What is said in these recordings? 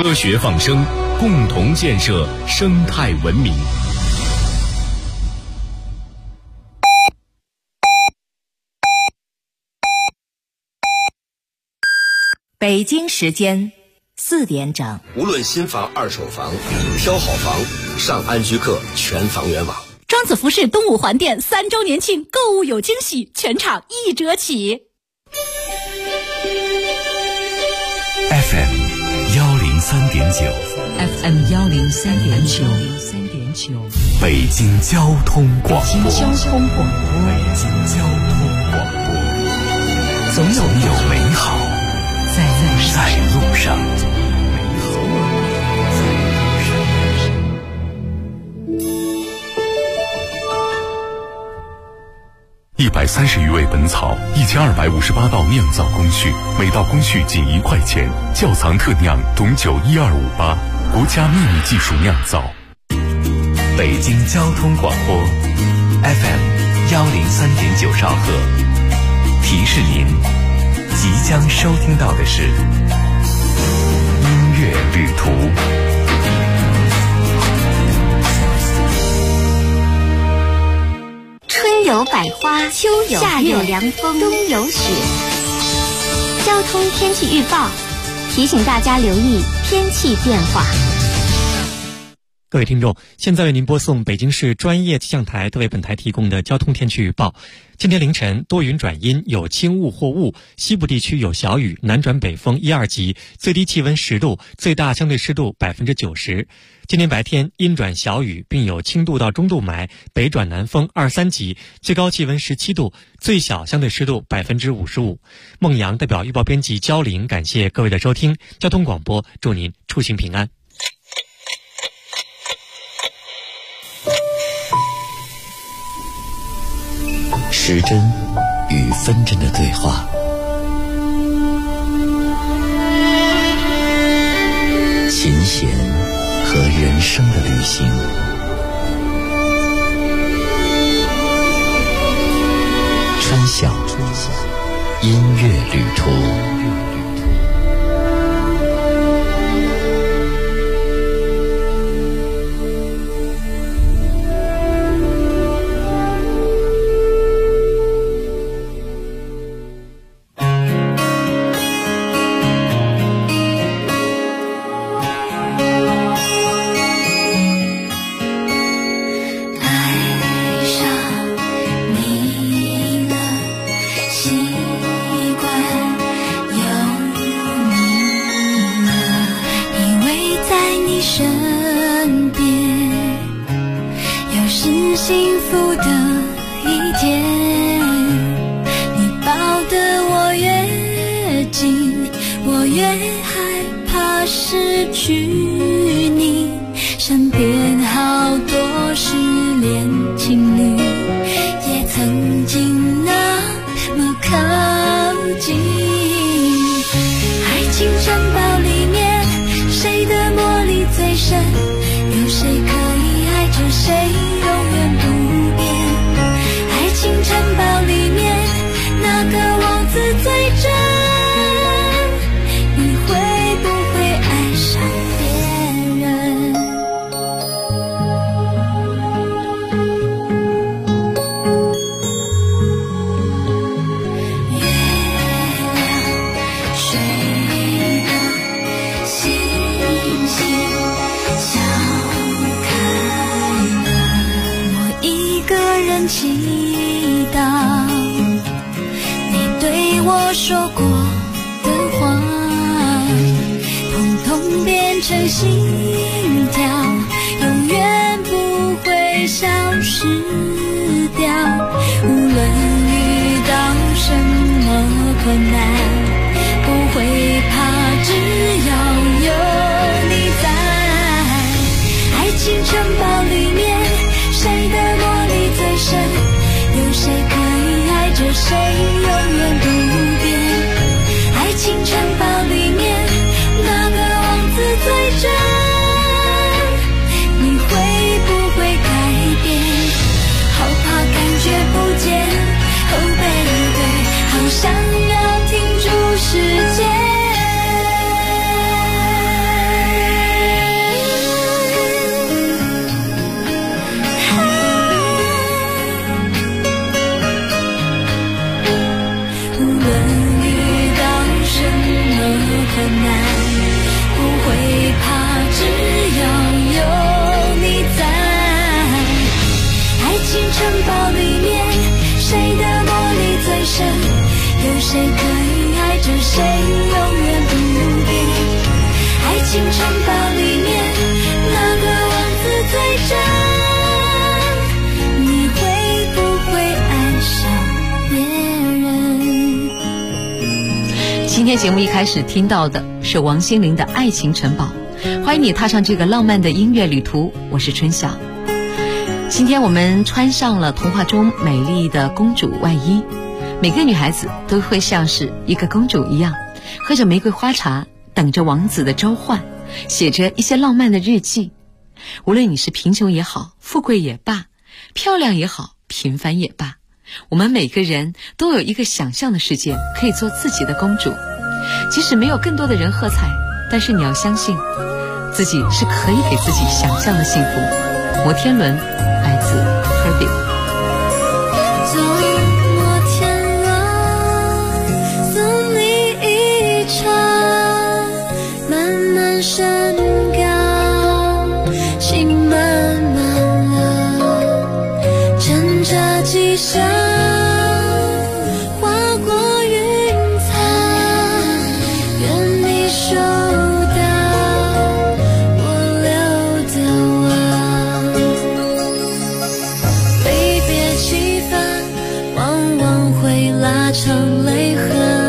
科学放声，共同建设生态文明。 北京时间4点整。 无论新房、二手房，挑好房，上安居客全房源网。 庄子服饰东五环店3周年庆，购物有惊喜，全场1折起。 FM 103.9 FM 103.9 北京交通广播。 北京交通广播， 总有美好在路上。130余味本草，1258道酿造工序，每道工序仅1块钱。窖藏特酿董酒1258，国家秘密技术酿造。北京交通广播 FM 103.9兆赫，提示您即将收听到的是音乐旅途。 春有百花，秋有夏有凉风，冬有雪。交通天气预报提醒大家留意天气变化。 各位听众，现在为您播送北京市专业气象台特为本台提供的交通天气预报。今天凌晨多云转阴，有轻雾或雾，西部地区有小雨，南转北风1、2级，最低气温10度，最大相对湿度90%。今天白天阴转小雨，并有轻度到中度霾，北转南风2、3级，最高气温17度，最小相对湿度55%。孟阳代表预报编辑焦玲，感谢各位的收听。交通广播，祝您出行平安。 时针与分针的对话，琴弦和人生的旅行，春晓音乐旅途。 幸福的一天，你抱得我越紧，我越害怕失去你。身边好多失恋情侣，也曾经那么靠近。爱情城堡里面，谁的魔力最深？有谁可以爱着谁？城堡里面那个王子最真，你会不会爱上别人？月亮、水的星星笑开了，我一个人祈祷你对我说过的话，统统变成心跳，永远不会消失掉。无论遇到什么困难，不会怕，只要有你在。爱情城堡里面，谁的魔力最深？有谁可以爱着谁永远不变？爱情城堡里面那个王子最真，你会不会改变？好怕感觉不见，Oh baby，好想要停住情城堡里面哪个王子最真？你会不会爱上别人？ 今天节目一开始听到的是王心凌的《爱情城堡》，欢迎你踏上这个浪漫的音乐旅途，我是春晓。今天我们穿上了童话中美丽的公主外衣，每个女孩子都会像是一个公主一样，喝着玫瑰花茶，等着王子的召唤，写着一些浪漫的日记。无论你是贫穷也好，富贵也罢，漂亮也好，平凡也罢，我们每个人都有一个想象的世界，可以做自己的公主。即使没有更多的人喝彩，但是你要相信自己是可以给自己想象的幸福。摩天轮来自 Herbie。 坐摩天轮送你一程，慢慢升高，心慢慢冷，乘着机声划过云层，愿你收到我留的吻。离别气氛往往会拉长泪痕，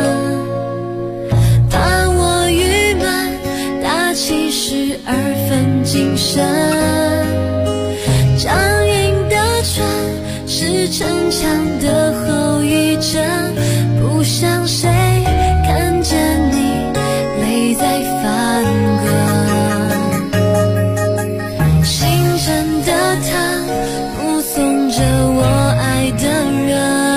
把我郁闷打起12分精神。僵硬的唇是逞强的后遗症，不想谁看见你泪在翻滚。心真的疼，目送着我爱的人，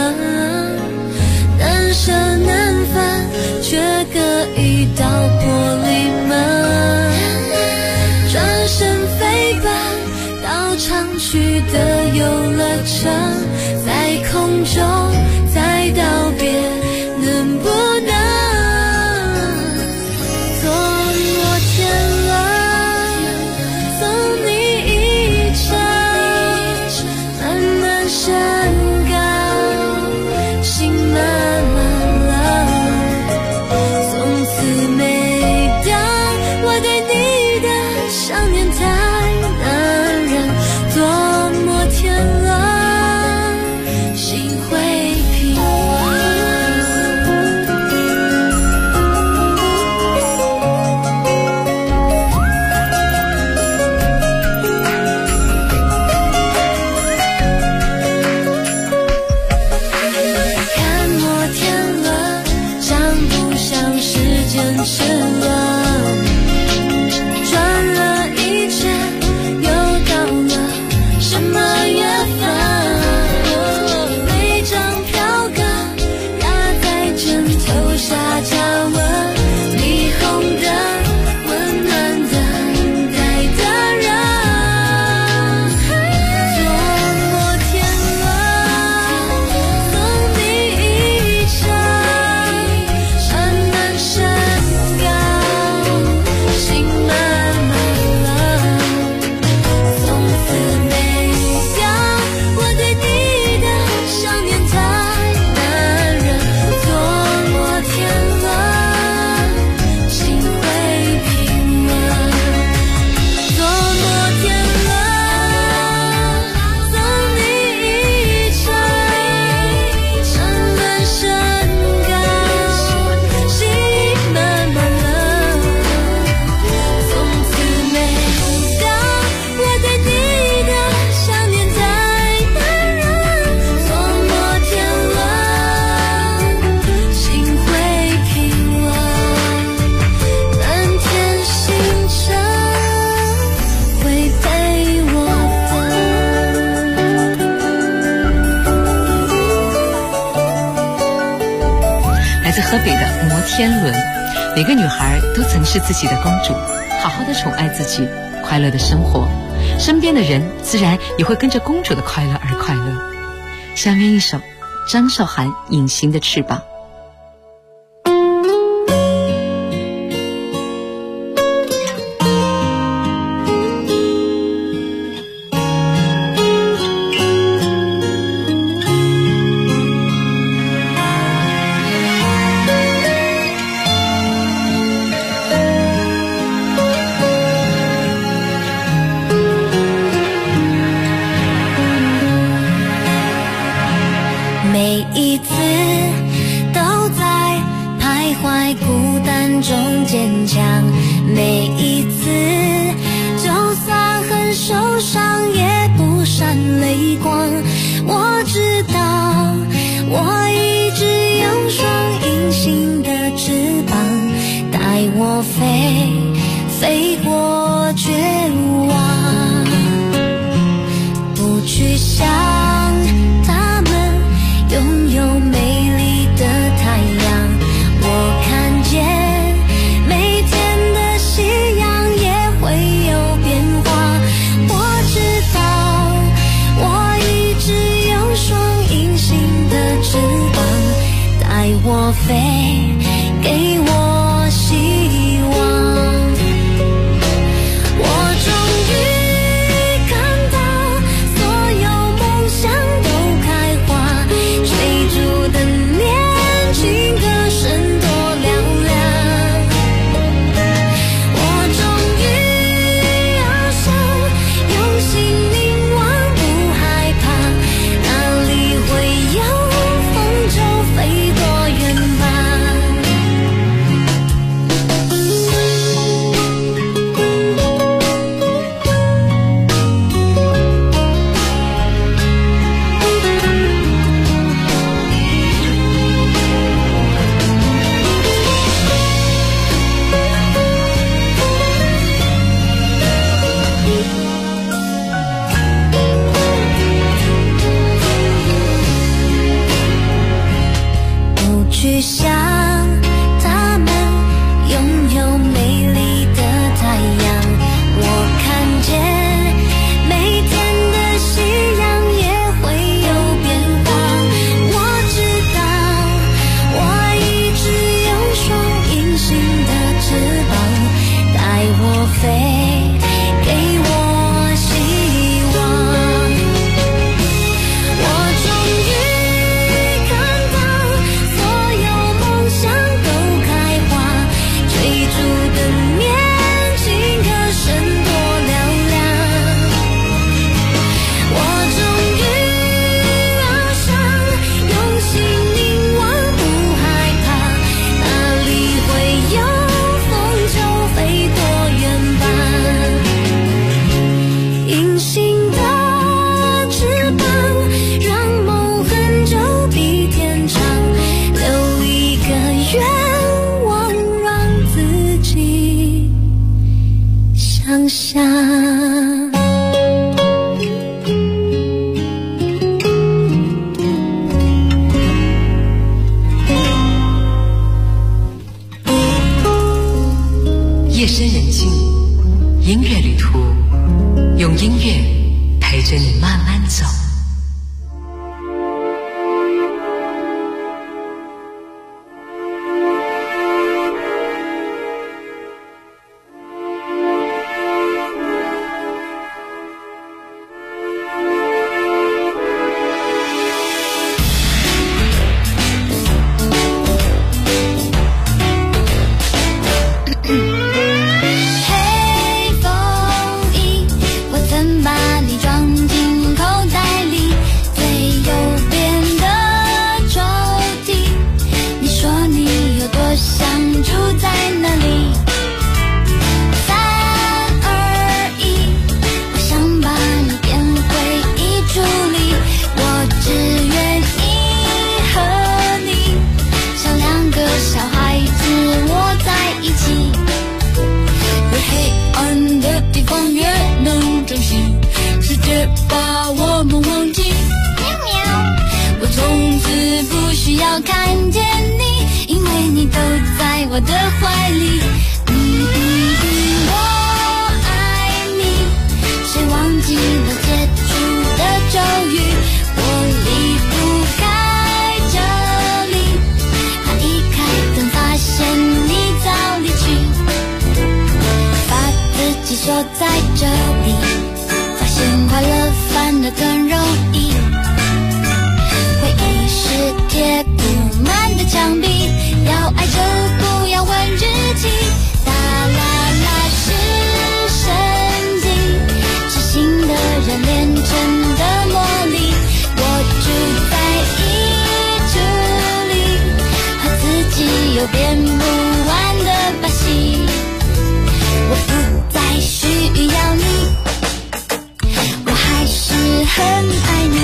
难舍难分，却隔一道玻璃门。转身飞奔到常去的游乐场，在空中再道别，能不能坐摩天轮送你一程，慢慢升高，心慢慢冷。从此每当我对你的想念太难忍，坐摩天轮心会平看摩天轮像不像时间齿轮，转了一圈又到了什么月份？每张票根压在枕头下加温，霓虹灯温暖等待的人。坐摩天轮送你一程，慢慢升高，心慢慢冷。从此每当我对你的想念太难忍，坐摩天轮心会平稳。坐摩天轮送你一程，慢慢升高，心慢慢冷。从此每当我对你的想念太难忍，坐摩天轮心会平稳，满天星辰会陪我等。 来自河北的摩天轮。每个女孩都曾是自己的公主，好好的宠爱自己，快乐的生活，身边的人自然也会跟着公主的快乐而快乐。下面一首张韶涵《隐形的翅膀》。 光。我知道我一直有双隐形的翅膀，带我飞过绝望，不去想他们拥有美丽的太阳。我看见每天的夕阳也会有变化。我知道我一直有双隐形的翅膀，带我飞，给我希望。我终于看到所有梦想都开花，追逐的年轻歌声多嘹亮。我终于翱翔，用心凝望，不害怕，哪里会有风就飞多远吧。不去想他们拥有美丽的太阳。我看见每天的夕阳也会有变化。我知道我一直有双隐形的翅膀，带我飞，给我希望。我终于看到所有梦想都开花，追逐的年轻歌声多嘹亮。我终于翱翔，用心凝望，不害怕，哪里会有风就飞多远吧。隐形的翅膀，让梦很久比天长，留一个愿望让自己想象。 夜深人静，音乐旅途，用音乐陪着你慢慢走。 嘿，风衣，我曾把你装进口袋里最右边的抽屉。你说你有多想住在那里？3、2、1，我想把你变回遗嘱里。我只愿意和你像两个小孩子窝在一起。越黑暗的地方越能珍惜，世界把我们忘记。我从此不需要看见你，因为你都在我的怀里。我爱你，谁忘记了结束的咒语？我离不开这里，怕一开灯发现你早离去。把自己锁在这里，发现快乐反而更容易。回忆世界布满的墙壁，要爱着不要问日期。哒啦啦是神经，痴心的人炼成的魔力。我住在意志里，和自己有编不完的把戏。我不再需要你，我还是很爱你。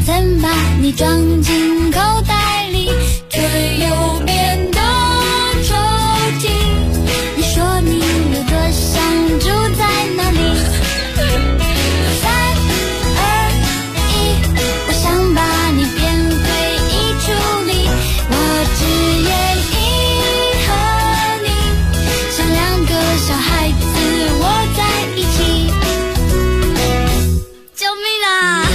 曾把你装进口袋里最右边的抽屉。你说你有多想住在哪里？3、2、1，我想把你变回衣橱里，我只愿意和你像2个小孩子窝在一起。救命啊！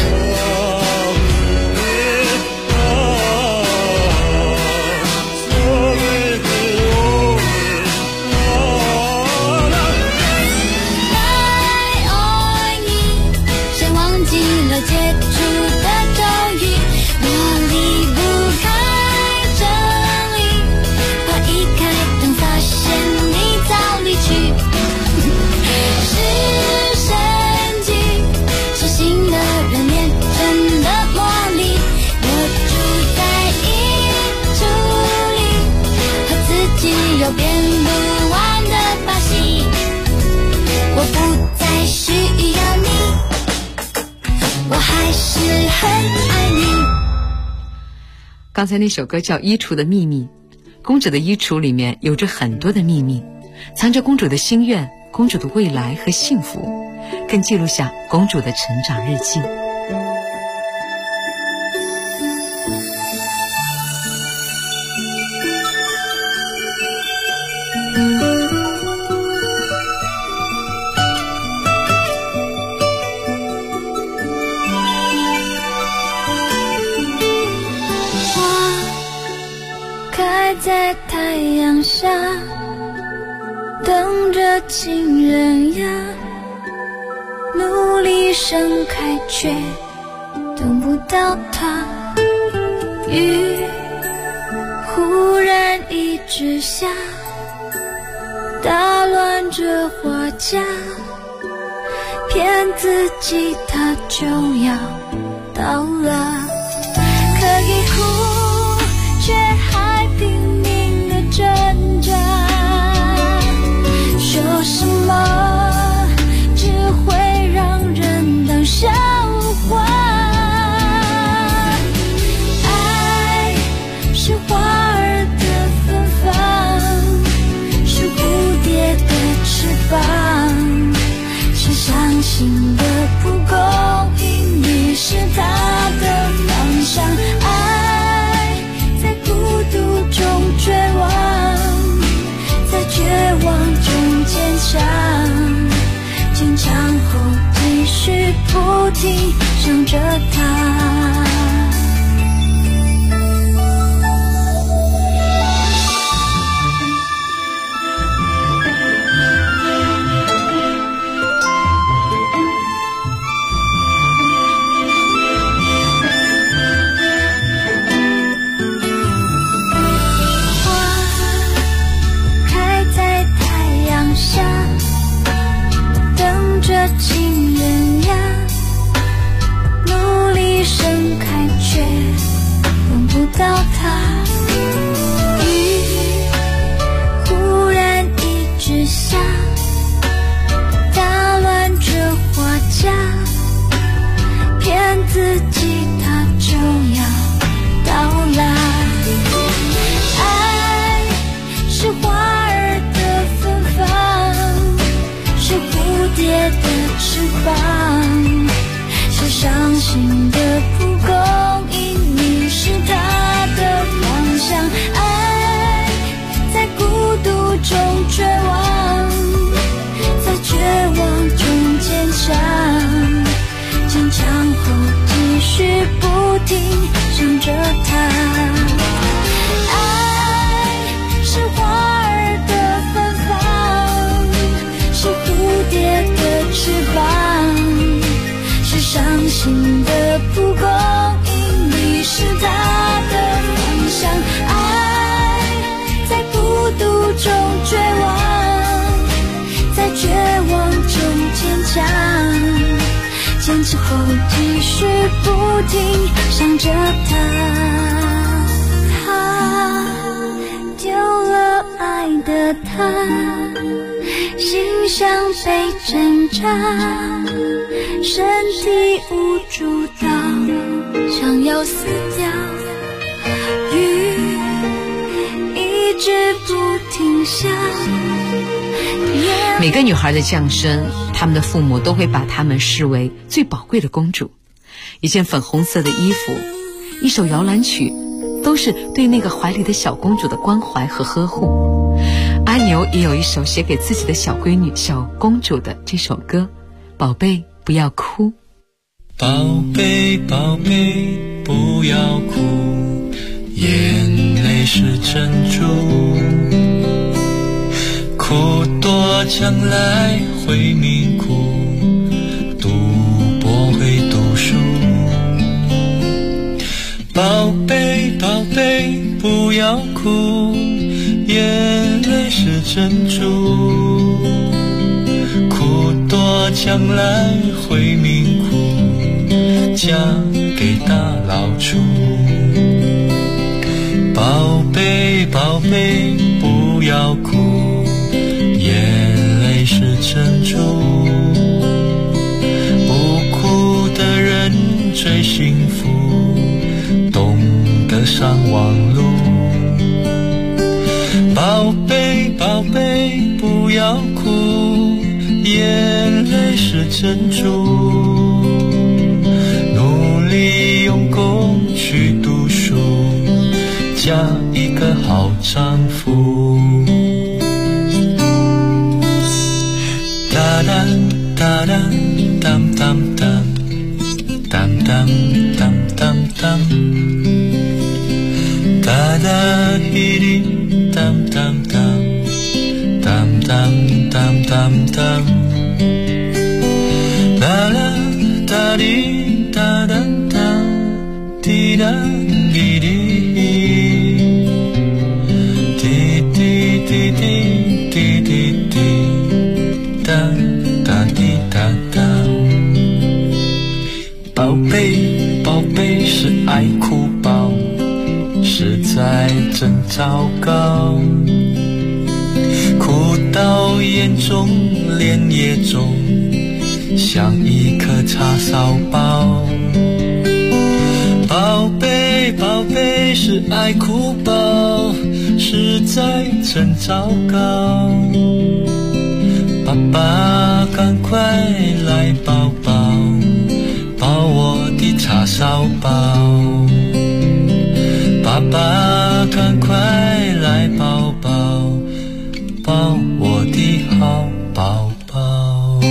有变不完的把戏，我不再需要你，我还是很爱你。 刚才那首歌叫《衣橱的秘密》，公主的衣橱里面有着很多的秘密，藏着公主的心愿、公主的未来和幸福，更记录下公主的成长日记。 在太阳下等着情人呀，努力盛开却等不到它。雨忽然一直下，打乱着花架，骗自己它就要到了，可以哭却还拼命的挣扎，说什么只会让人当笑话。爱是花儿的芬芳，是蝴蝶的翅膀，是伤心的不公平，你是他的方向。爱在孤独中绝望，在绝望中坚强，坚强后继续不停想着他。情人呀，努力盛开却碰不到它。雨忽然一直下，打乱着花架，骗自己它就要到来。爱是花儿的芬芳，是蝴蝶的翅膀，是伤心的不公义，你是他的方向。爱在孤独中绝望，在绝望中坚强，坚强后继续不停想着他。爱是花儿的芬芳，是蝴蝶的翅膀，是伤心的不公义，你是他的方向。爱在孤独中绝望，在绝望中坚强，坚持后继续不停想着他。他丢了爱的他，心像被挣扎，身体无助到想都死掉，雨一直不停下。 每个女孩的降生，她们的父母都会把她们视为最宝贵的公主。一件粉红色的衣服，一首摇篮曲，都是对那个怀里的小公主的关怀和呵护。阿牛也有一首写给自己的小闺女小公主的这首歌，宝贝不要哭。 宝贝宝贝不要哭，眼泪是珍珠，苦多将来会命苦，读不会读书。宝贝宝贝不要哭，眼泪是珍珠，苦多将来会命苦，嫁给大老粗。宝贝宝贝不要哭，眼泪是珍珠，不哭的人最幸福，懂得上网路。宝贝宝贝不要哭，眼泪是珍珠，努力用功去读书，嫁一个好丈夫。哒哒哒哒当当当当当当当当，哒哒哩哩当当当当当当当当，啦啦哒哩哒哒哒滴哒哩哩，滴滴滴滴滴滴滴，哒哒滴哒哒。宝贝宝贝是爱哭包，实在真糟糕，哭到眼中脸也肿，像一颗叉烧包。宝贝宝贝是爱哭包，实在真糟糕，爸爸赶快来抱抱，抱我的叉烧包。爸爸赶快来抱抱，抱我的好宝宝。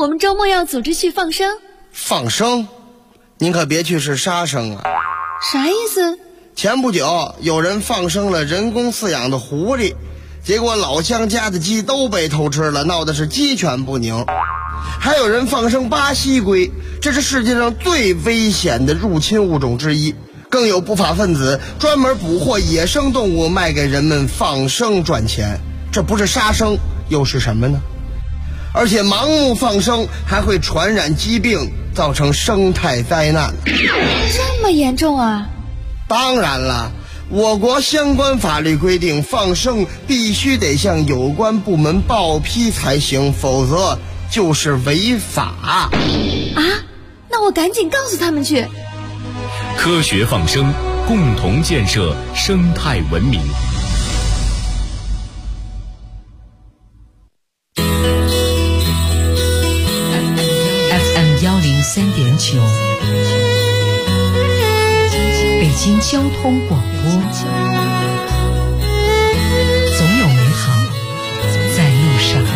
我们周末要组织去放生。 放生？您可别去是杀生啊。 啥意思？ 前不久有人放生了人工饲养的狐狸，结果老乡家的鸡都被偷吃了，闹得是鸡犬不宁。还有人放生巴西龟，这是世界上最危险的入侵物种之一。更有不法分子专门捕获野生动物卖给人们放生赚钱，这不是杀生又是什么呢？而且盲目放生还会传染疾病，造成生态灾难。 这么严重啊？ 当然了，我国相关法律规定，放生必须得向有关部门报批才行，否则就是违法。 啊？那我赶紧告诉他们去。 科学放生，共同建设生态文明。 FM 103.9，北京交通广播，总有美好在路上。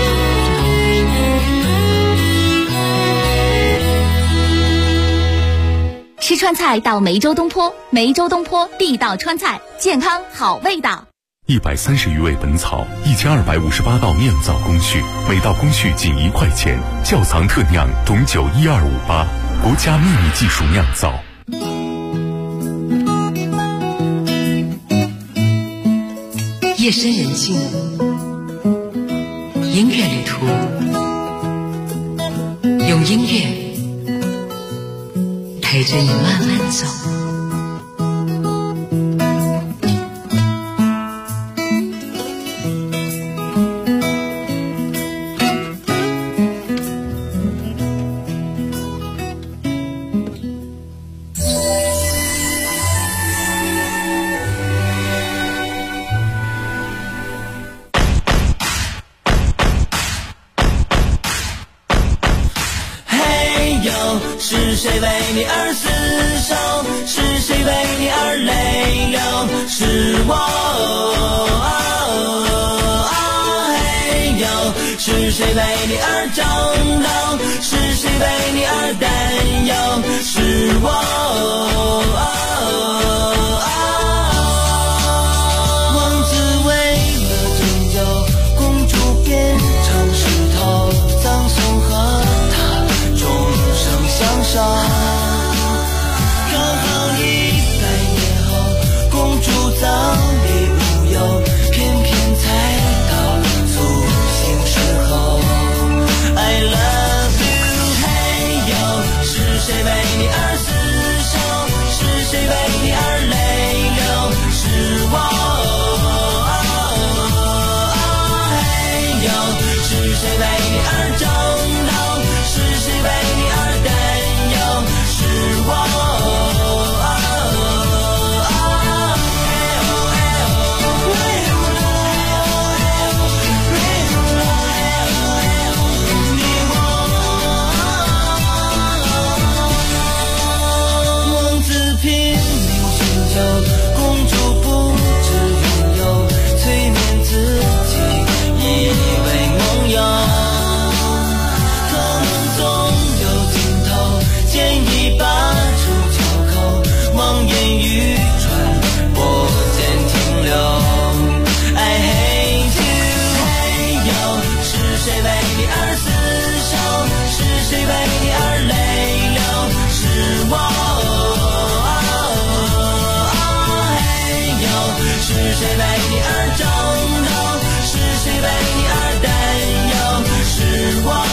吃川菜到梅州东坡，梅州东坡地道川菜，健康好味道。 130余味本草，1258道酿造工序，每道工序仅1块钱，窖藏特酿，董酒12588，国家秘密技术酿造。 夜深人静，音乐旅途，用音乐陪着你慢慢走。 是谁为你而厮守？是谁为你而泪流？是我，嘿呦！是谁为你而争斗？是谁为你而担忧？是我，王子为了拯救公主变成石头，葬送和他终生相守。刚好100年后，公主早已无忧，偏偏才到苏醒时候。I love you， 嘿呦！是谁为你而厮守？是谁为你而泪流？是我，嘿呦！是谁为你而争斗？是谁为你而担忧？是我。公主不知缘由，催眠自己，以为梦游。可能总有尽头，剑一拔出鞘口，望眼欲穿，我间停留。I hate you， 嘿呦！是谁为你而厮守？是谁为你而泪流？是我。是谁为你而争斗？是谁为你而担忧？是我。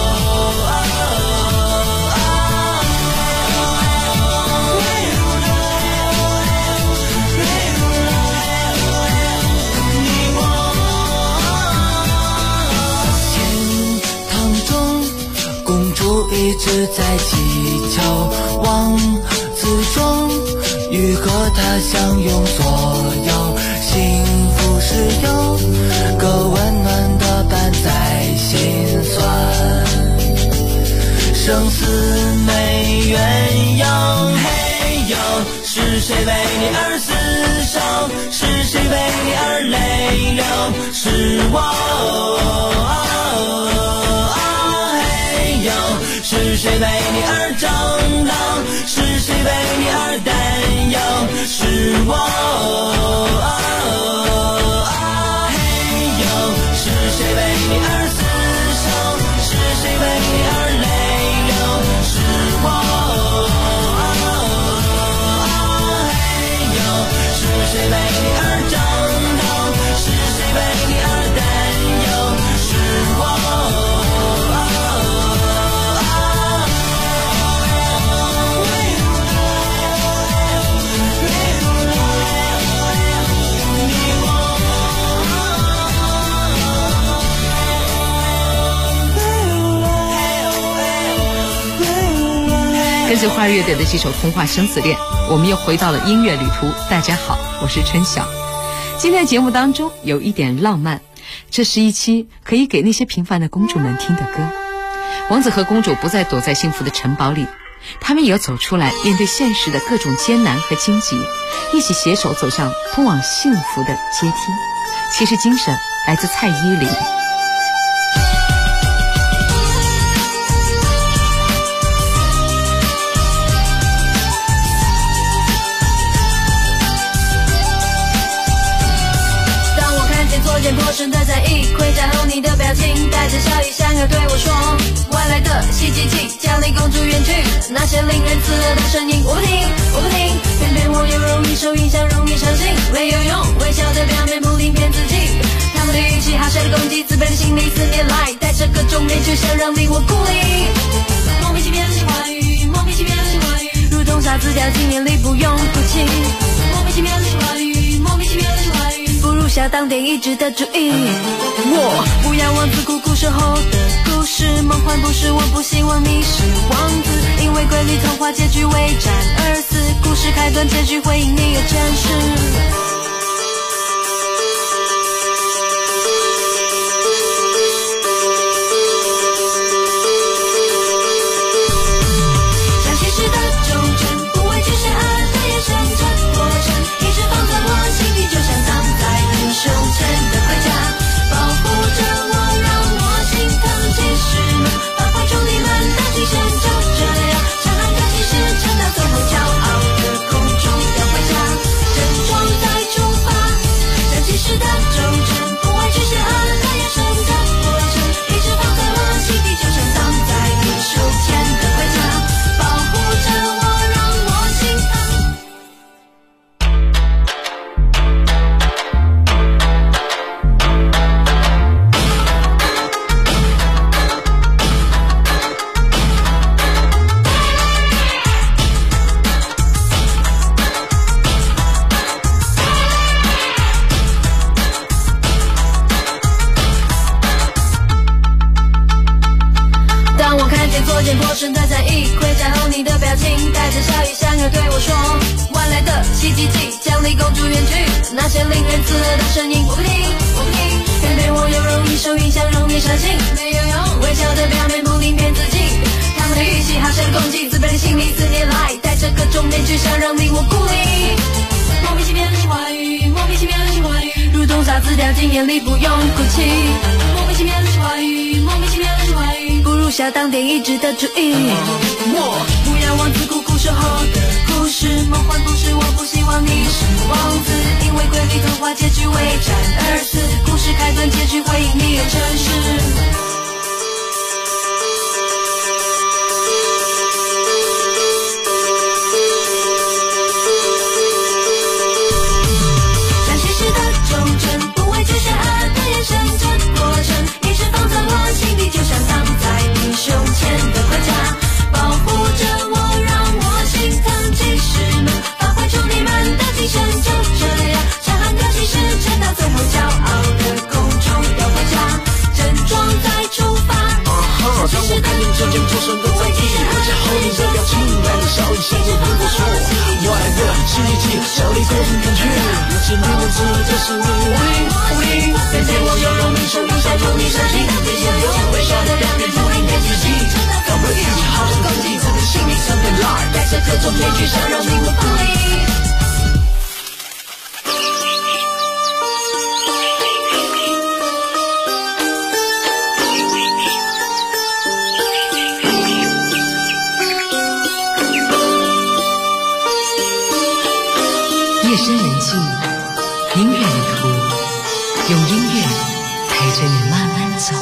天堂中，公主一直在祈求，王子中欲和他相拥所有，幸福是有个温暖的伴在心酸，生死没缘由，嘿呦！是谁为你而厮守？是谁为你而泪流？是我，嘿是谁为你而长大？是谁为你而担忧？是我。嘿呦，是谁为你而厮守？是谁为你而泪流？是我。嘿呦，是谁为你而长大？是谁为你而担忧？是我。 跟随花儿乐队的这首《童话生死恋》，我们又回到了音乐旅途。大家好，我是春晓。今天的节目当中有一点浪漫，这是一期可以给那些平凡的公主们听的歌。王子和公主不再躲在幸福的城堡里，他们也要走出来，面对现实的各种艰难和荆棘，一起携手走向通往幸福的阶梯。其实精神来自蔡依林。 陌生的在意，盔甲后你的表情，带着笑意想要对我说，外来的袭击器将你公主远去，那些令人刺耳的声音我不听，我不听，偏偏我又容易受影响，容易伤心，没有用，微笑的表面不停骗自己，他们的语气哈谁的攻击，自卑的心理4年来带着各种面具想让你我孤立，莫名其妙的情话语，莫名其妙的情话语，如同沙子掉进眼里不用哭泣，莫名其妙的情话语，莫名其妙的情话语，不如下当点一致的主意。我不要王子苦苦守候的故事，梦幻不是，我不希望你是王子，因为瑰丽童话结局为战而死，故事开端结局会因你而真实。当点一致的主意，我不要王子苦苦守候的故事，梦幻不是，我不希望你是王子，因为瑰丽童话结局为战而死，故事开端结局会因你而真实。 夜深人静，音乐旅途，用音乐陪着你慢慢走。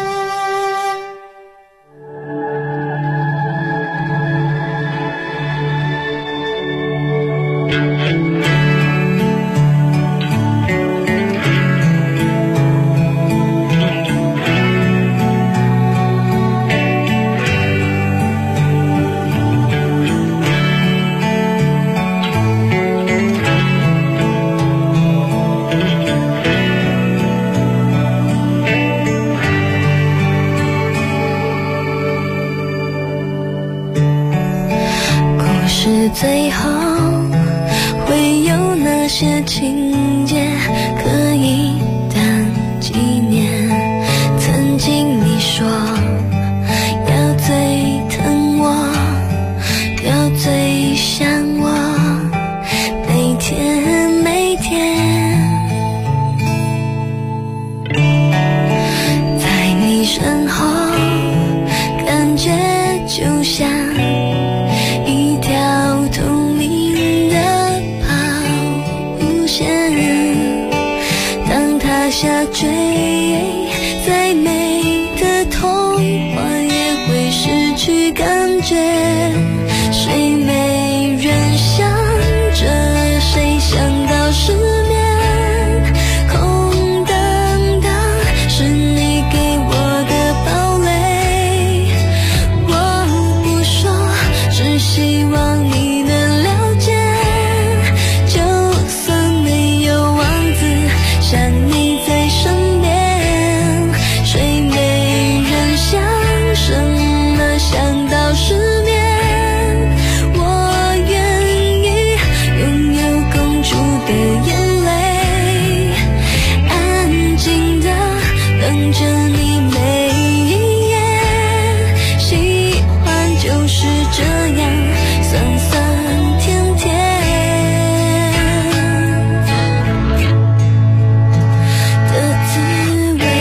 最后会有哪些情节可以当纪念？曾经你说要最疼我，要最想我，每天每天在你身后，感觉就像一条透明的抛物线，当它下坠，再美的童话也会失去感觉。谁没人想着，谁想到失眠，空荡荡是你给我的堡垒。我不说，只希望你能了解，就算没有王子像你在身边，谁没人想什么想到失眠。我愿意拥有公主的眼泪，安静的等着你每一夜，喜欢就是这样酸酸甜甜的滋味。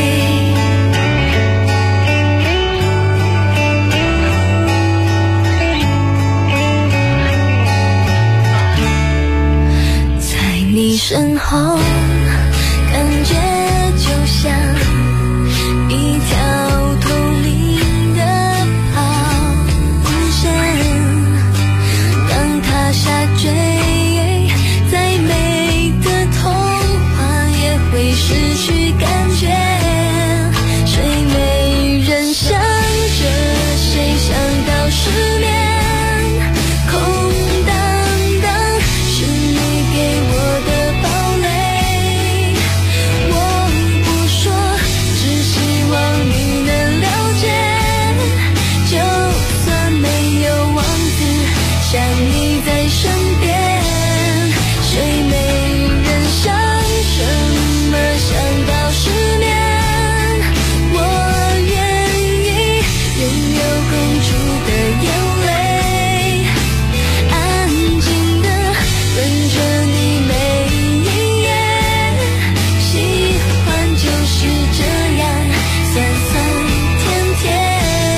在你身后，感觉就像一条透明的抛物线，当它下坠，再美的童话也会失去感觉。谁没人想着，谁想到失眠，空荡荡是你给我的堡垒。我不说，只希望你能了解，就算没有王子像你在身边，谁没人想什么想到失眠。我愿意拥有公主的眼泪，安静的等着你每一夜，喜欢就是这样酸酸甜甜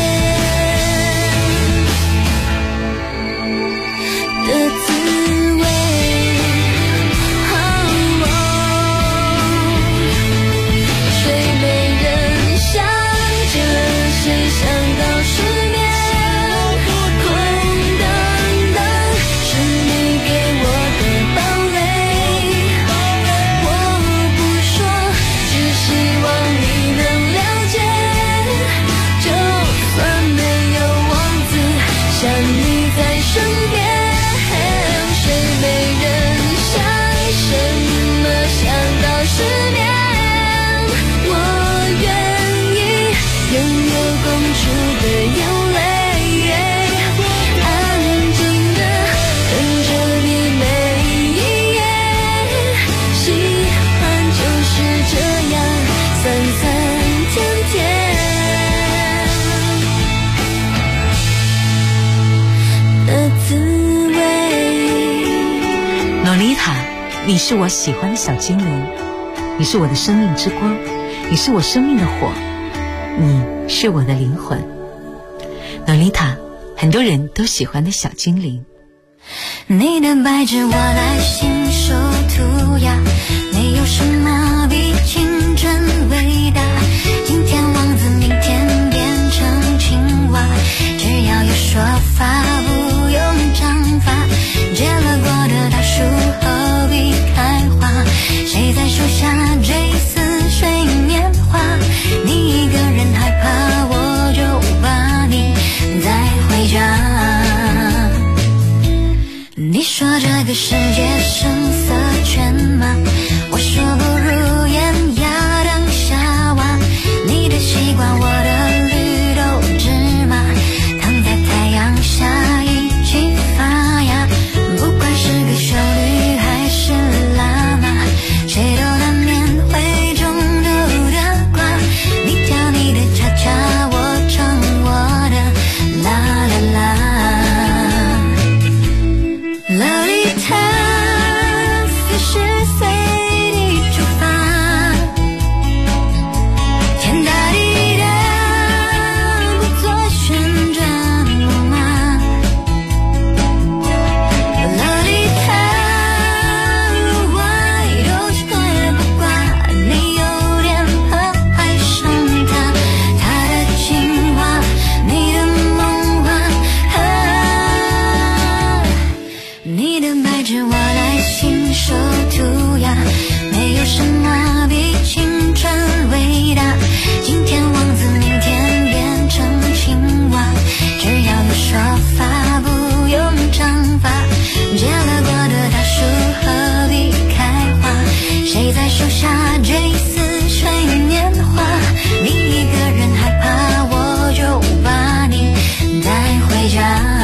的滋味。谁没人想着，谁想到失眠，空荡荡是你给我的堡垒。我不说，只希望你能了解，就算没有王子像你在身边，谁没人想什么想到失眠。我愿意拥有公主的眼泪，安静的等着你每一夜，喜欢就是这样酸酸甜甜的滋味。 洛丽塔，你是我喜欢的小精灵，你是我的生命之光，你是我生命的火，你是我的灵魂。洛丽塔，很多人都喜欢的小精灵。 你的白纸我来信手涂鸦，没有什么比青春伟大。今天王子，明天变成青蛙，只要有说法，不用章法。结了果的大树何必开花？谁在树下追似水年华？你一个人害怕，我就把你带回家。你说这个世界声色犬马，我说不如烟芽当夏娃。你的西瓜，我的绿豆芝麻，躺在太阳下一起发芽。不管是个修女还是喇嘛，谁都难免会中毒的瓜。你跳你的恰恰，我唱我的啦啦啦。洛丽塔40岁的出发，天大地大，不做旋转木马。洛丽塔，我都学不惯，你有点怕爱上他，他的情话，你的梦话，你的白纸我来亲手涂鸦，没有什么比青春伟大。今天王子，明天变成青蛙，只要有说法，不用章法。结了果的大树何必开花？谁在树下追似水年华？你一个人害怕，我就把你带回家。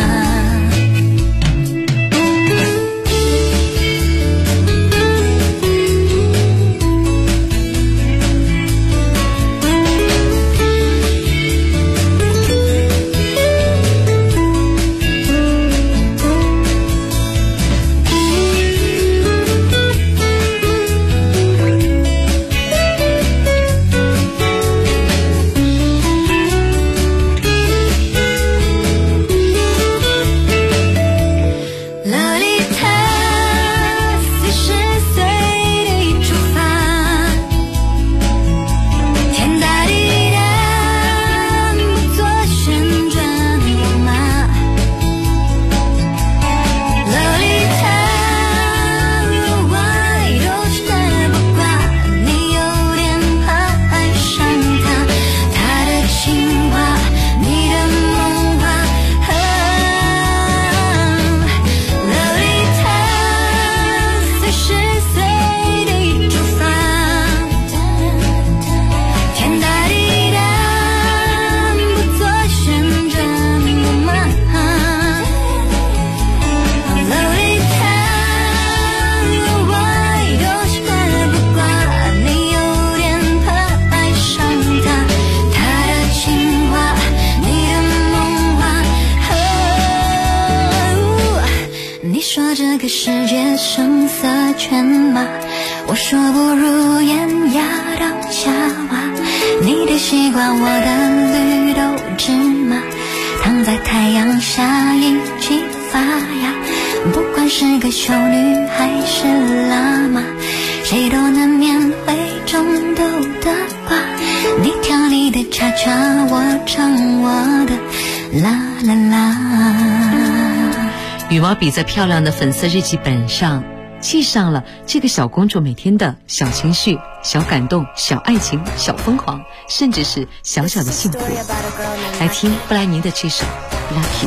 这个世界声色犬马，我说不如烟芽当夏娃。你的西瓜，我的绿豆芝麻，躺在太阳下一起发芽。不管是个修女还是喇嘛，谁都难免会中毒的瓜。你跳你的恰恰，我唱我的啦啦啦。 羽毛笔在漂亮的粉色日记本上记上了这个小公主每天的小情绪、小感动、小爱情、小疯狂，甚至是小小的幸福。来听布莱尼的这首 Lucky。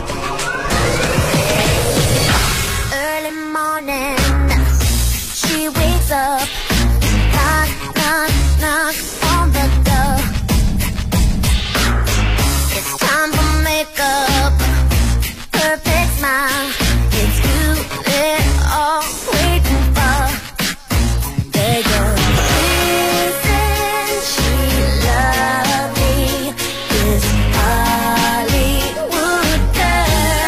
Early morning, she wakes up, knock, knock, knock on the door. It's time for makeup, perfect smile. It's you they're all waiting for. They go, isn't she lovely? This Hollywood girl.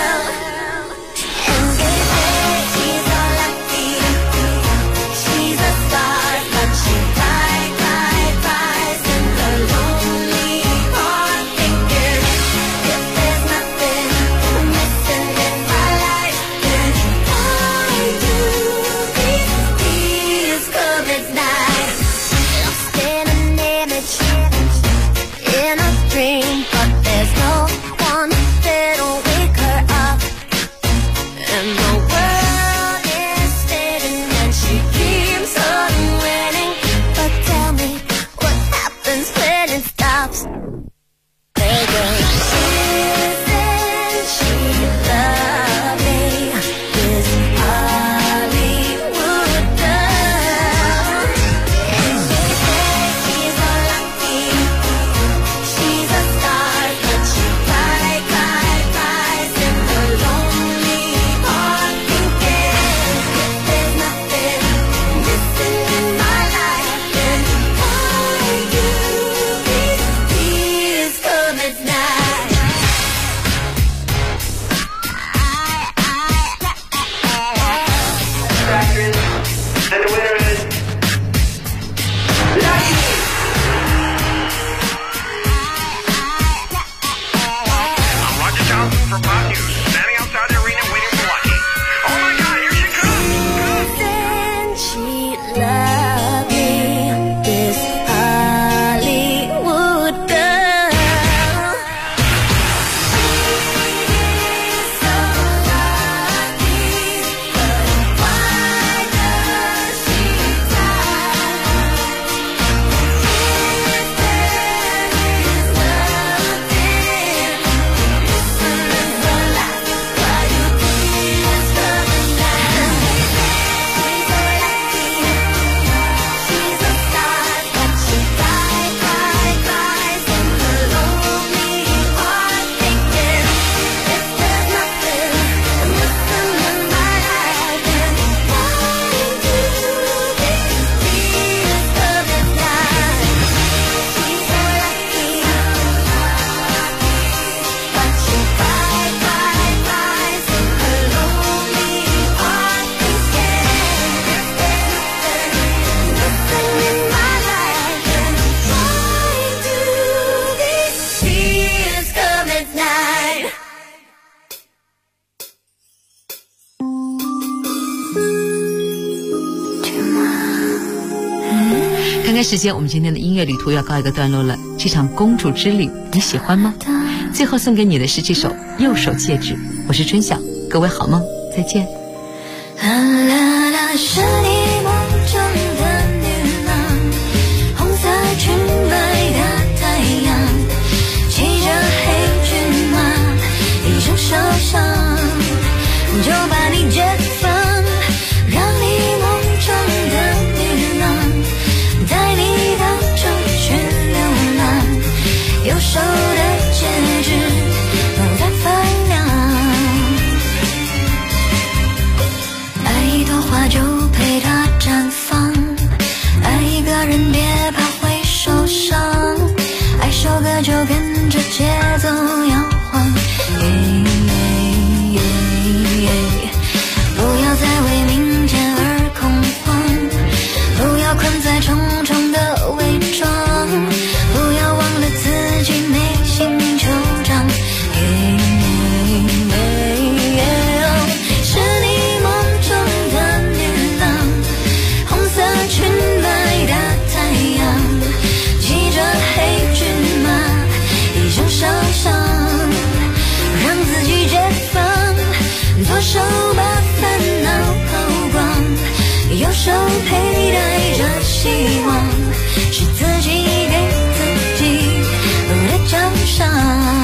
看看时间，我们今天的音乐旅途要告一个段落了。这场公主之旅你喜欢吗？最后送给你的是这首《右手戒指》。我是春晓，各位好梦，再见。 啦啦啦，是你梦中的女郎，红色裙摆的太阳，骑着黑骏马，一声受伤就把你解放，让你梦中的女郎带你到处去流浪，右手的戒指都在发亮，爱一朵花就陪它绽放，爱一个人别怕会受伤，爱首歌就跟着节奏摇晃，不要再为明天而恐慌，不要困在重重的伪装，不要忘了自己内心酋长，是你梦中的女郎，红色裙摆的太阳，骑着黑骏马，一声受伤让自己解放，左手把烦恼抛光，右手佩戴着希望，是自己给自己的奖赏。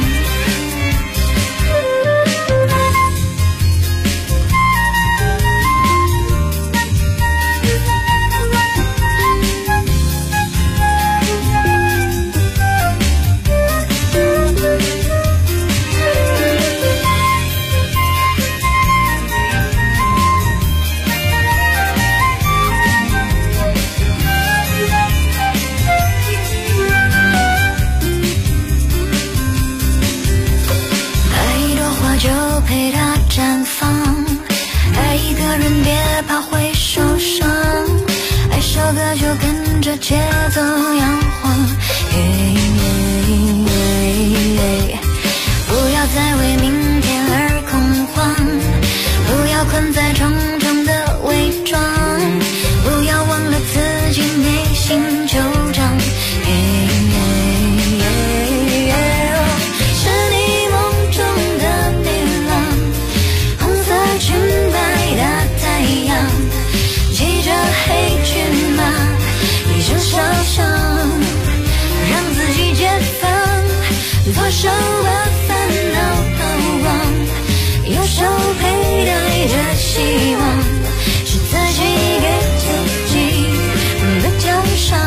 陪它绽放，爱一个人别怕会受伤，爱首歌就跟着节奏摇晃，不要再为明天而恐慌，不要困在重重的伪装，不要忘了自己内心酋长，是你梦中的女郎，红色裙摆的太阳，骑着黑骏马，一声受伤让自己解放，左手把烦恼抛光，右手佩戴着希望，是自己给自己的奖赏。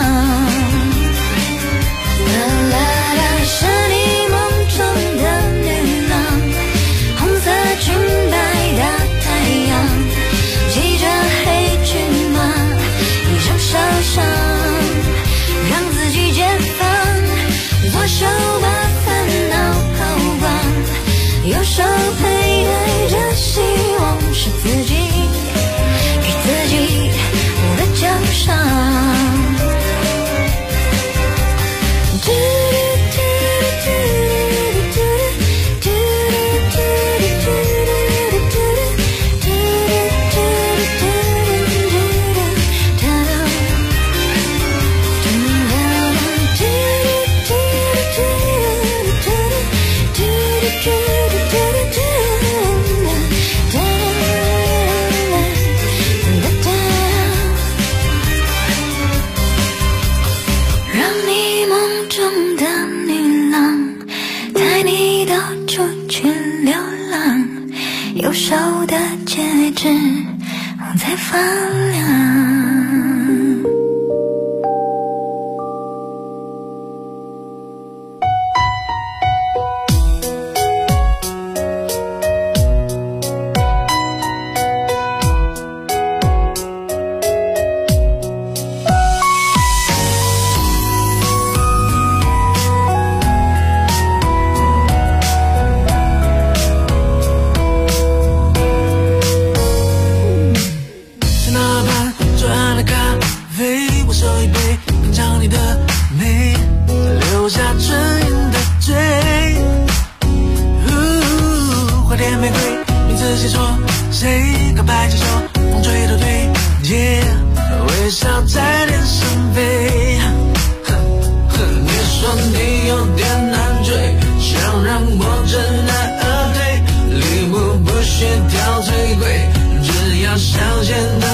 啦啦啦，是你梦中的女郎，红色裙摆的太阳，骑着黑骏马，一声受伤让自己解放，左手把烦恼抛光，右手佩戴着希望，是自己给自己的奖赏。让你梦中的女郎带你到处去流浪，右手的戒指在发亮。 谁告白气球，风吹都对，微笑在脸上飞。 要相见的